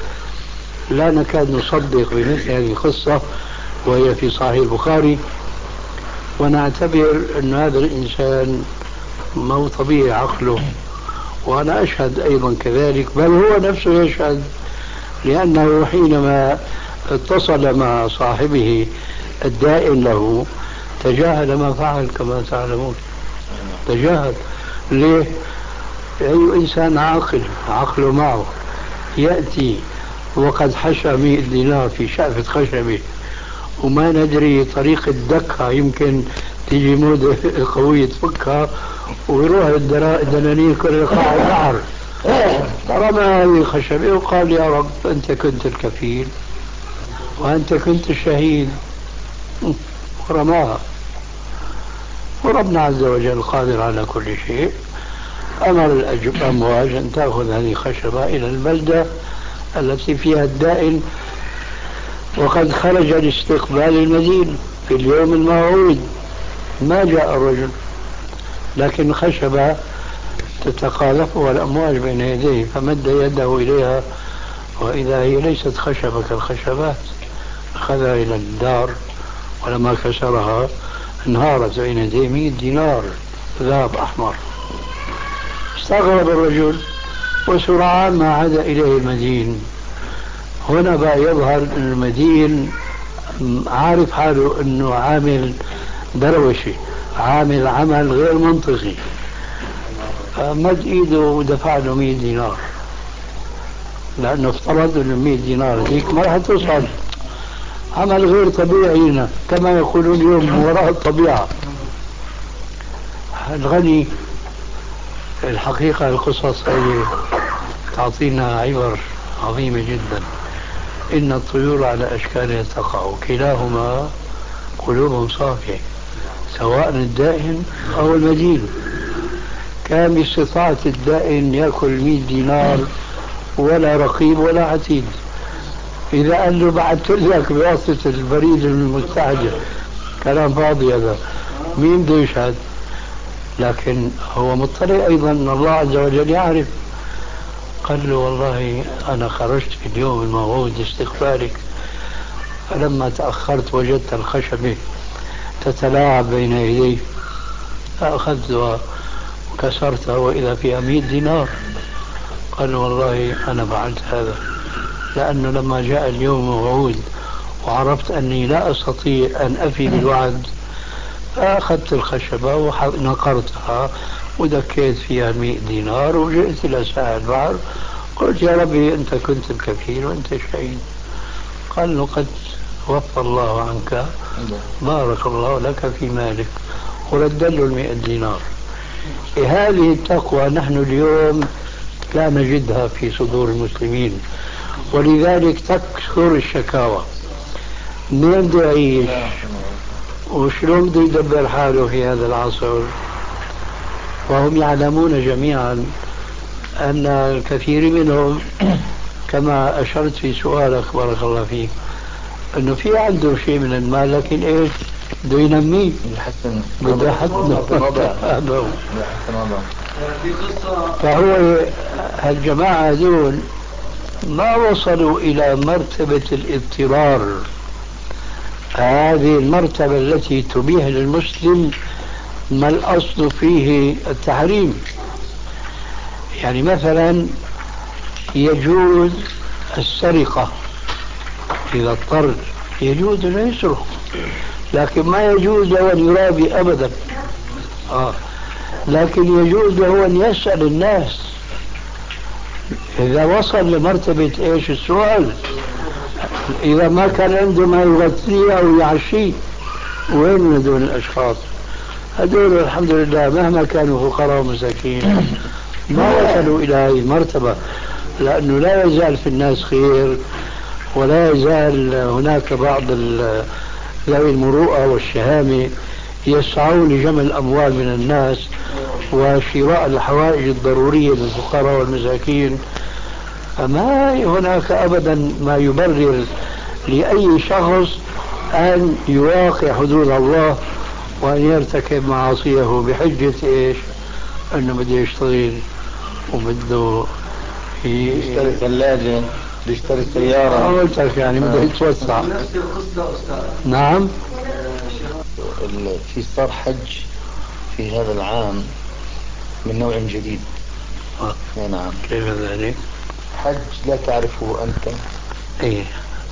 لا نكاد نصدق بمثل هذه القصة وهي في صحيح البخاري، ونعتبر أن هذا الإنسان مو طبيعي عقله. وأنا أشهد أيضا كذلك، بل هو نفسه يشهد، لأنه حينما اتصل مع صاحبه الدائن له تجاهل ما فعل كما تعلمون، تجاهل. ليه؟ أي إنسان عاقل عقله معه يأتي وقد حشى 100 دينار في شقفة خشبة وما ندري طريقة دكها، يمكن تيجي مودة قوية تفكها ويروح الدنانير كل قاع البحر، رمى هذه الخشبة وقال يا رب أنت كنت الكفيل وأنت كنت الشهيد، ورماها. وربنا عز وجل قادر على كل شيء، أمر الأمواج أن تأخذ هذه الخشبة إلى البلدة التي فيها الدائن، وقد خرج لاستقبال المدينة في اليوم الموعود. ما جاء الرجل، لكن الخشبة تتقاذفها الأمواج بين يديه، فمد يده إليها وإذا هي ليست خشبة كالخشبات، أخذها إلى الدار ولما كسرها انهارت بين يديه 100 دينار ذهب أحمر. استغرب الرجل وسرعان ما عاد إليه المدين. هنا بقى يظهر المدين عارف حاله أنه عامل دروشي، عامل عمل غير منطقي، مد إيده ودفع له 100 دينار، لأنه افترض أنه 100 دينار ذيك ما راح توصل. عمل غير طبيعي هنا كما يقولون اليوم وراء الطبيعة. الغني الحقيقة القصص هذه تعطينا عبر عظيمة جدا. إن الطيور على أشكالها تقع كلاهما قلوب صافية، سواء الدائن أو المدين. كان باستطاعة الدائن يأكل 100 دينار ولا رقيب ولا عتيد. إذا قال له بعثت لك بواسطة البريد المستعجل، كلام فاضي هذا، مين بده يشهد؟ لكن هو مطلع أيضا أن الله عز وجل يعرف. قال له والله أنا خرجت في اليوم الموعود لاستقبالك، فلما تأخرت وجدت الخشبة تتلاعب بين يدي، فأخذتها وكسرتها وإذا فيها 100 دينار. قال والله أنا فعلت هذا لأنه لما جاء اليوم الموعود وعرفت أني لا أستطيع أن أفي بالوعد، فأخذت الخشبة ونقرتها ودكيت فيها 100 دينار وجئت إلى ساحل البحر، قلت يا ربي أنت كنت الكفيل وأنت شهيد. قال له قد وفى الله عنك، بارك الله لك في مالك، ورد له 100 دينار. هذه التقوى نحن اليوم لا نجدها في صدور المسلمين، ولذلك تكثر الشكاوى. مين بده يعيش وشلون بده يدبر حاله في هذا العصر؟ وهم يعلمون جميعا أن الكثير منهم كما أشرت في سؤالك بارك الله فيك أنه في عنده شيء من المال، لكن إيش بده ينميه، بده يحسنه. فهو هالجماعة هذول ما وصلوا إلى مرتبة الاضطرار، هذه المرتبة التي تبيح للمسلم ما الأصل فيه التحريم. يعني مثلا يجوز السرقة إذا اضطر، يجوز أن يسرق، لكن ما يجوز له أن يرابي أبدا. لكن يجوز له أن يسأل الناس إذا وصل لمرتبة إيش السؤال. إذا ما كان عنده ما يغطيه أو يعشيه، وين من هذول الأشخاص؟ هذول الحمد لله مهما كانوا فقراء ومساكين ما وصلوا إلى هذه المرتبة، لأنه لا يزال في الناس خير، ولا يزال هناك بعض ذوي المروءة والشهامة يسعون لجمع الأموال من الناس وشراء الحوائج الضرورية للفقراء والمساكين، فما هناك أبدا ما يبرر لأي شخص أن يواقع حدود الله وأن يرتكب معاصيه بحجة إيش؟ أنه بده يشتغل وبده يشتري ثلاجة، يشتري سيارة. قلت لك يعني بده يتوسع. نفس القصة أستاذ. نعم. في صار حج في هذا العام من نوع جديد. نعم. كيف ذلك؟ حج لا تعرفه أنت ايه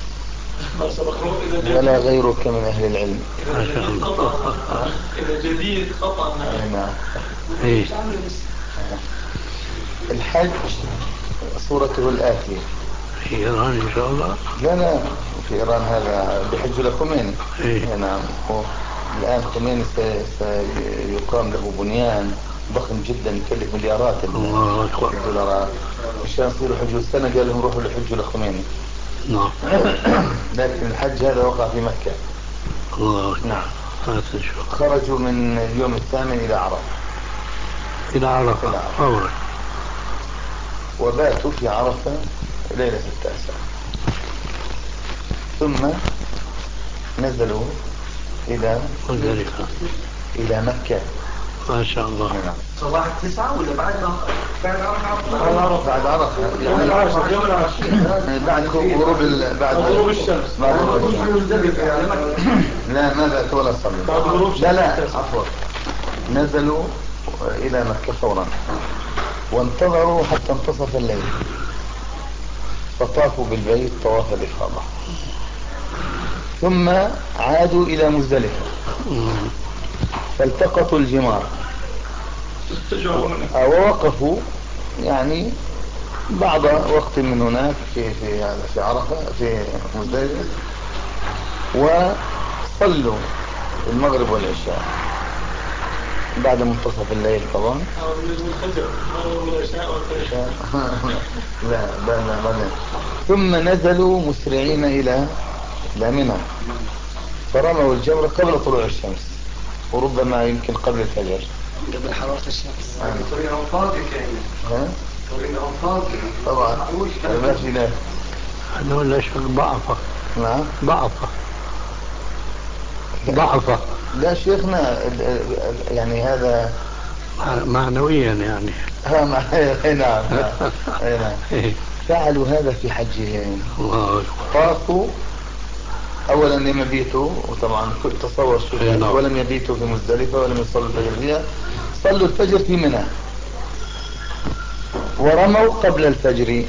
ولا غيرك من أهل العلم. ما شاء الله. إذا جديد خطأ. نعم. ايه الحج صورته الآتية. في إيران إن شاء الله. لا في إيران هذا بحج لخميني. إيه؟ نعم. الآن خميني سيقام له بنيان ضخم جدا يكلف مليارات الله أكبر. الدولارات مشان يصيروا حجوا السنة. قال لهم روحوا لحجوا لخميني. نعم. لكن الحج هذا وقع في مكة. الله أكبر. نعم. شوف. خرجوا من اليوم الثامن إلى عرفة. إلى عرفة فورا. وباتوا في عرفة ليلة 9. ثم نزلوا إلى مزدلفة. إلى مكة. ما شاء الله. نعم. صباح 9 ولا بعد عرفة؟ بعد عرفة يوم العاشر. يوم العاشر. بعد غروب بعد غروب الشمس. بعد غروب الشمس. لا ما بات ولا صلوا. بعد غروب لا عفوا. نزلوا إلى مكة فورا وانتظروا حتى انتصف الليل فطافوا بالبيت طواف الإفاضة ثم عادوا إلى مزدلفة فالتقطوا الجمار ووقفوا يعني بعض وقت من هناك في عرفة في مزدلفة وصلوا المغرب والعشاء بعد منتصف الليل طبعا. لا ثم نزلوا مسرعين إلى منى فرموا الجمرة قبل طلوع الشمس وربما يمكن قبل الفجر قبل حرارة الشمس. طريقهم فاضي كان. طريقهم فاضي. طبعا ما في ناس. هذول ليش ضعفة. نعم. ضعفة. لا شيخنا يعني هذا معنويا يعني. نعم. فعلوا هذا في حجهم. طافوا اولا لم يبيتوا وطبعا تصور ولم يبيتوا في مزدلفة ولم يصلوا الفجر فيها. صلوا الفجر في منى ورموا قبل الفجر.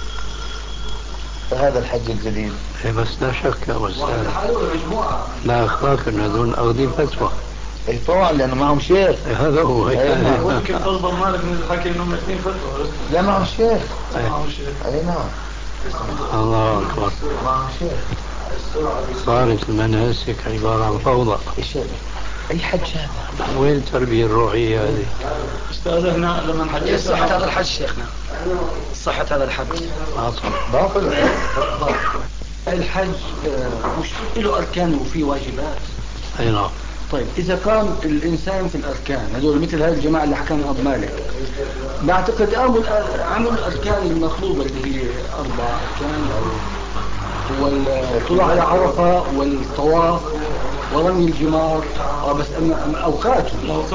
فهذا الحج الجديد. بس لا شك يا أستاذ لا أخلاق أن هذول أخذين فتوى. اي طبعا لأنه معهم شيخ. هذا هو. ممكن تصدر مالك من الحكي انهم اثنين فتوى. لا معهم شيخ. اي نعم. الله أكبر. معهم شيخ. صارت المناسك عبارة عن فوضى. أي حج هذا؟ وين التربية الروحية هذه؟ أستاذ هنا لما نحج صحة هذا الحج شيخنا. صحة هذا الحج. باطل. الحج مش له أركان وفيه واجبات. أي نعم. طيب إذا كان الإنسان في الأركان هذول مثل هذه الجماعة اللي حكانا أبو مالك بعتقد عمل الأركان المطلوبة اللي هي 4 أركان والطلوع على عرفة والطواف ورمي الجمار بس أوقاته.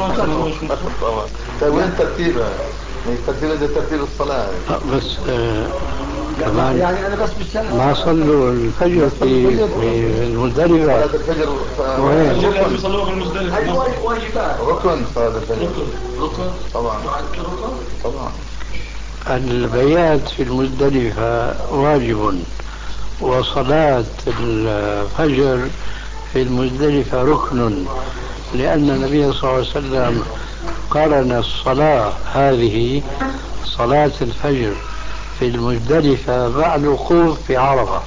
طيب وين ترتيبها؟ الترتيب ده ترتيب الصلاة. بس كمان يعني أنا بس بالسنة ما صلوا الفجر في المزدلفة. صلاة الفجر يصلوها في المزدلفة. هذه واجبات. ركن صلاة الفجر. ركن طبعا. البيات في المزدلفة واجب وصلاة الفجر في المزدلفة ركن لأن النبي صلى الله عليه وسلم قارن الصلاة هذه صلاة الفجر في المزدلفة بعد الوقوف في عرفة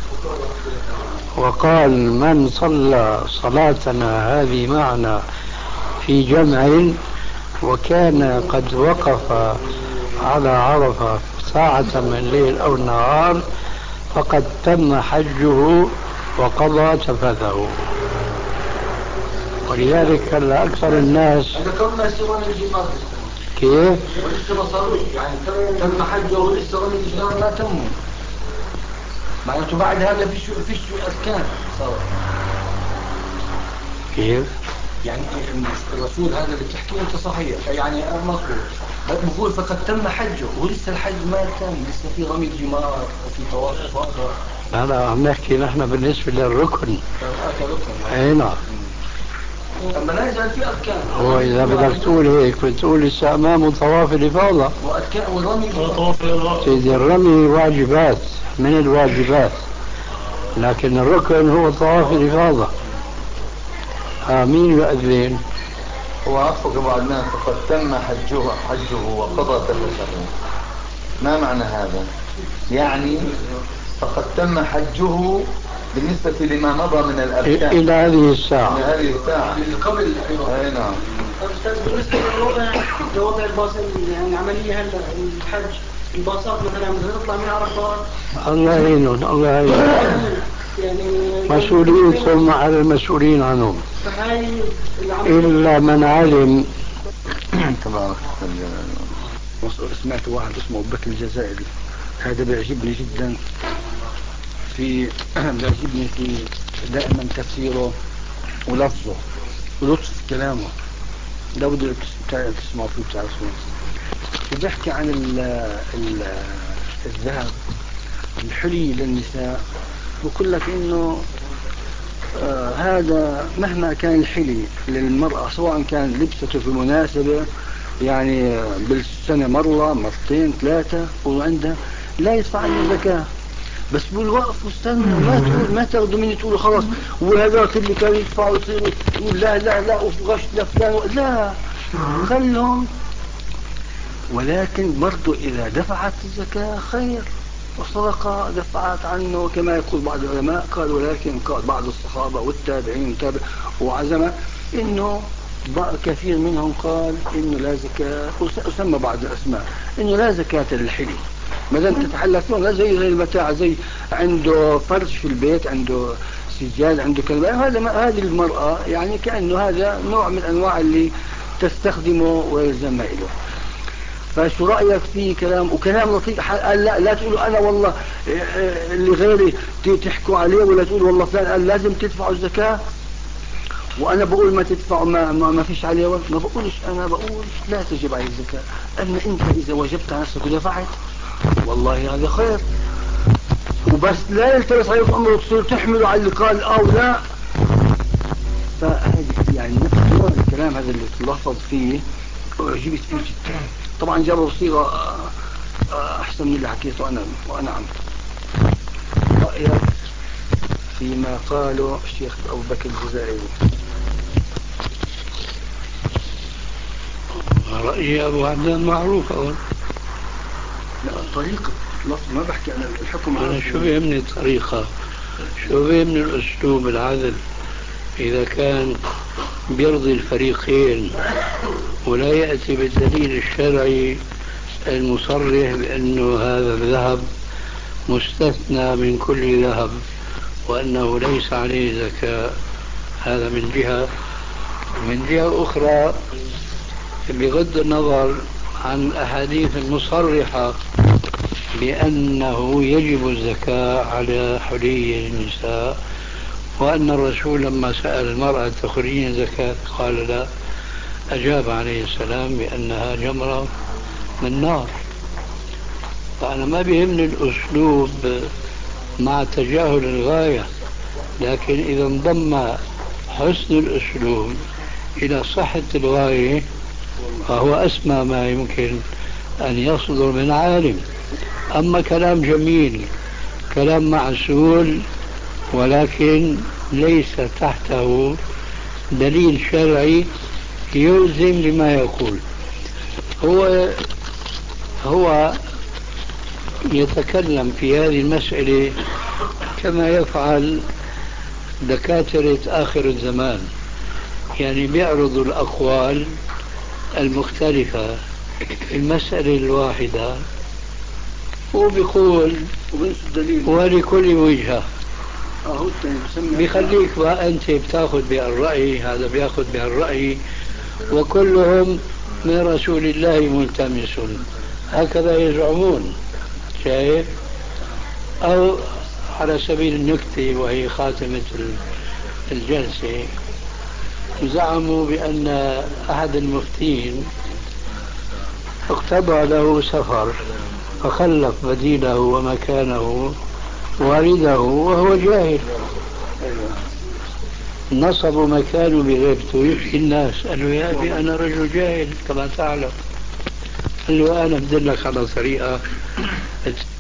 وقال من صلى صلاتنا هذه معنا في جمع وكان قد وقف على عرفة ساعة من الليل أو النهار فقد تم حجه وقضى تفثه. ولذلك هلا أكثر الناس كم ما سوى من الجمار كيف؟ ولسه ما صار يعني تم حجه ولسه رمي الجمار ما تم معناته بعد هذا فيش أركان صار كيف؟ يعني الرسول هذا اللي بتحكيه أنت صحيح يعني مظبوط بقول فقد تم حجه ولسه الحج ما تم لسه في رمي الجمار وفي طواف الفاضة هذا عم نحكي نحن بالنسبة للركن. اي نعم. أما لا يزال في أركان. هو إذا بدك تقول هيك بتقول لسه أمامه طواف الإفاضة. وأركان والرمي سيدي الرمي واجبات من الواجبات، لكن الركن هو طواف الإفاضة. مين يؤذن؟ هو عطفك بعض الناس فقد تم حجه وقضى تفسره. ما معنى هذا؟ يعني فقد تم حجه بالنسبة لما مضى من الأركان إلى هذه الساعة. إلى هذه الساعة قبل. أي نعم. أستاذ بالنسبة لوضع الباص يعني عملية هلا الحج الباصات مثلا تطلع من عرفات. الله يعينهم الله يعينهم. يعني مسؤولين ثم على المسؤولين عنهم. فهاي إلا من علم. تبارك سمعت واحد اسمه أبو بكر الجزائري هذا بيعجبني جدا بيعجبني في دائما تفسيره ولفظه ولطف كلامه ده بدي تسمعوا فيه بتعرفون. بيحكي عن الذهب الحلي للنساء بقول لك انه هذا مهما كان الحلي للمرأة سواء كان لبسته في مناسبة يعني بالسنة مرة مرتين ثلاثة وعندها لا يدفع عنه زكاة. بس بالوقف واستنى ما تاخذوا مني تقولوا خلاص وهذاك اللي كان يدفع ويصير يقول لا وغش لفلان لا خلهم. ولكن برضو إذا دفعت الزكاة خير والصدقة دفعت عنه كما يقول بعض العلماء قال ولكن قال بعض الصحابة والتابعين وعزمة إنه كثير منهم قال إنه لا زكاة وسمى بعض الأسماء إنه لا زكاة للحلي ما دام تتحلى فيهم لا زي المتاع زي عنده فرش في البيت عنده سجاد عنده كذا هذه المرأة يعني كأنه هذا نوع من أنواع اللي تستخدمه ويلزم له. فشو رأيك في كلام وكلام لطيف قال لا تقولوا أنا والله اللي غيري تحكوا عليه ولا تقولوا والله فلان قال لازم تدفعوا الزكاة وأنا بقول ما تدفعوا ما فيش عليه ما بقولش أنا بقول لا تجب عليه الزكاة. أما أنت إذا وجبت على نفسك ودفعت والله هذا خير وبس لا يلتبس عليك أمر وتصير تحمله على اللي قال أو لا. فهذه يعني نوع الكلام هذا اللي تلفظ فيه وعجبت فيه جدا. طبعا جابوا صيغة أحسن من اللي حكيته أنا وأنا عم رأيك فيما قاله الشيخ أبو بكر الجزائري. رأيي أبو عدنان معروف أول. لا طريقة ما بحكي أنا الحكم أنا شو بيهمني الطريقة شو بيهمني الأسلوب العدل إذا كان بيرضي الفريقين ولا يأتي بالدليل الشرعي المصرح بأنه هذا الذهب مستثنى من كل ذهب وأنه ليس عليه زكاة. هذا من جهة. من جهة أخرى بغض النظر عن الأحاديث المصرحة بأنه يجب الزكاة على حلي النساء وأن الرسول لما سأل المرأة تخرجين زكاة قال لا أجاب عليه السلام بأنها جمرة من نار. فأنا ما بيهمني الأسلوب مع تجاهل الغاية لكن إذا انضم حسن الأسلوب إلى صحة الغاية فهو أسمى ما يمكن أن يصدر من عالم. أما كلام جميل كلام معسول ولكن ليس تحته دليل شرعي يلزم بما يقول هو يتكلم في هذه المسألة كما يفعل دكاترة آخر الزمان يعني بيعرضوا الأقوال المختلفة في المسألة الواحدة وبيقول ولكل وجهة بيخليك بقى أنت بتاخذ بهالرأي، هذا بياخذ بهالرأي، وكلهم من رسول الله ملتمس، هكذا يزعمون. شايف؟ أو على سبيل النكتة وهي خاتمة الجلسة، زعموا بأن أحد المفتين اقتضى له سفر فخلف بديله ومكانه والده وهو جاهل، نصبوا مكانه بغيبته يفتي الناس. قال له يا أبي أنا رجل جاهل كما تعلم، قال له أنا بدلك على طريقة